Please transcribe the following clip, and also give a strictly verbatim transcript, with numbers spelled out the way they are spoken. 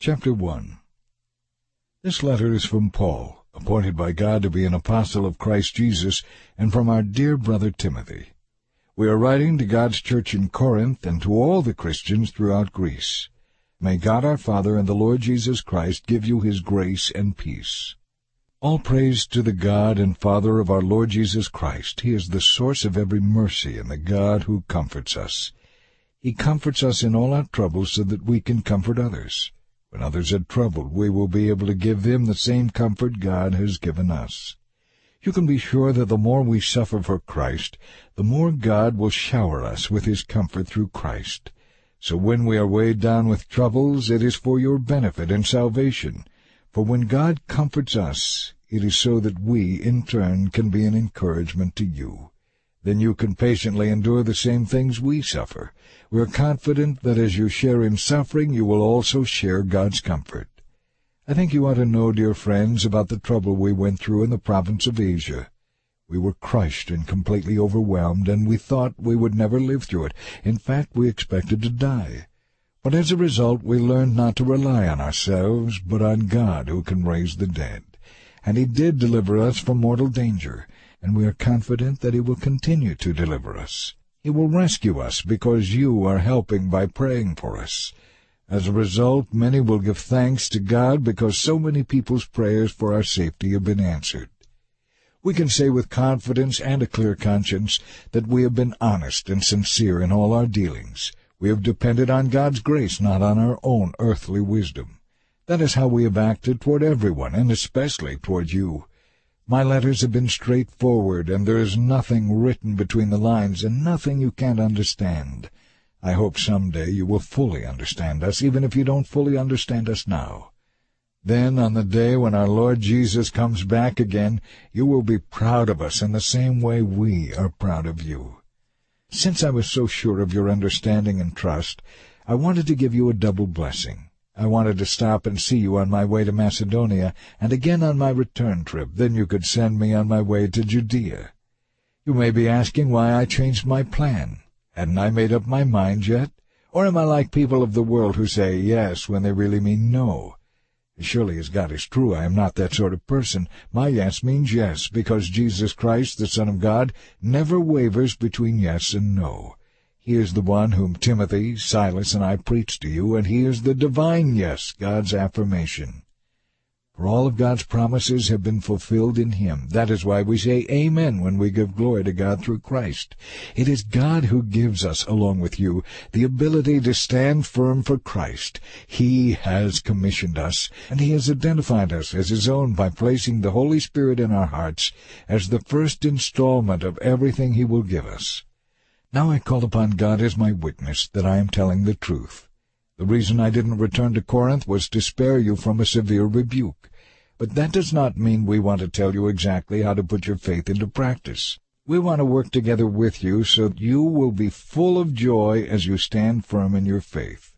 Chapter one. This letter is from Paul, appointed by God to be an apostle of Christ Jesus, and from our dear brother Timothy. We are writing to God's church in Corinth and to all the Christians throughout Greece. May God our Father and the Lord Jesus Christ give you his grace and peace. All praise to the God and Father of our Lord Jesus Christ. He is the source of every mercy and the God who comforts us. He comforts us in all our troubles so that we can comfort others. When others are troubled, we will be able to give them the same comfort God has given us. You can be sure that the more we suffer for Christ, the more God will shower us with his comfort through Christ. So when we are weighed down with troubles, it is for your benefit and salvation. For when God comforts us, it is so that we, in turn, can be an encouragement to you. Then you can patiently endure the same things we suffer. We are confident that as you share in suffering, you will also share God's comfort. I think you ought to know, dear friends, about the trouble we went through in the province of Asia. We were crushed and completely overwhelmed, and we thought we would never live through it. In fact, we expected to die. But as a result, we learned not to rely on ourselves, but on God who can raise the dead. And he did deliver us from mortal danger, and we are confident that he will continue to deliver us. He will rescue us because you are helping by praying for us. As a result, many will give thanks to God because so many people's prayers for our safety have been answered. We can say with confidence and a clear conscience that we have been honest and sincere in all our dealings. We have depended on God's grace, not on our own earthly wisdom. That is how we have acted toward everyone, and especially toward you. My letters have been straightforward, and there is nothing written between the lines, and nothing you can't understand. I hope someday you will fully understand us, even if you don't fully understand us now. Then, on the day when our Lord Jesus comes back again, you will be proud of us in the same way we are proud of you. Since I was so sure of your understanding and trust, I wanted to give you a double blessing. I wanted to stop and see you on my way to Macedonia, and again on my return trip. Then you could send me on my way to Judea. You may be asking why I changed my plan. Hadn't I made up my mind yet? Or am I like people of the world who say yes when they really mean no? Surely as God is true, I am not that sort of person. My yes means yes, because Jesus Christ, the Son of God, never wavers between yes and no. He is the one whom Timothy, Silas, and I preached to you, and he is the divine yes, God's affirmation. For all of God's promises have been fulfilled in him. That is why we say Amen when we give glory to God through Christ. It is God who gives us, along with you, the ability to stand firm for Christ. He has commissioned us, and he has identified us as his own by placing the Holy Spirit in our hearts as the first installment of everything he will give us. Now I call upon God as my witness that I am telling the truth. The reason I didn't return to Corinth was to spare you from a severe rebuke. But that does not mean we want to tell you exactly how to put your faith into practice. We want to work together with you so that you will be full of joy as you stand firm in your faith.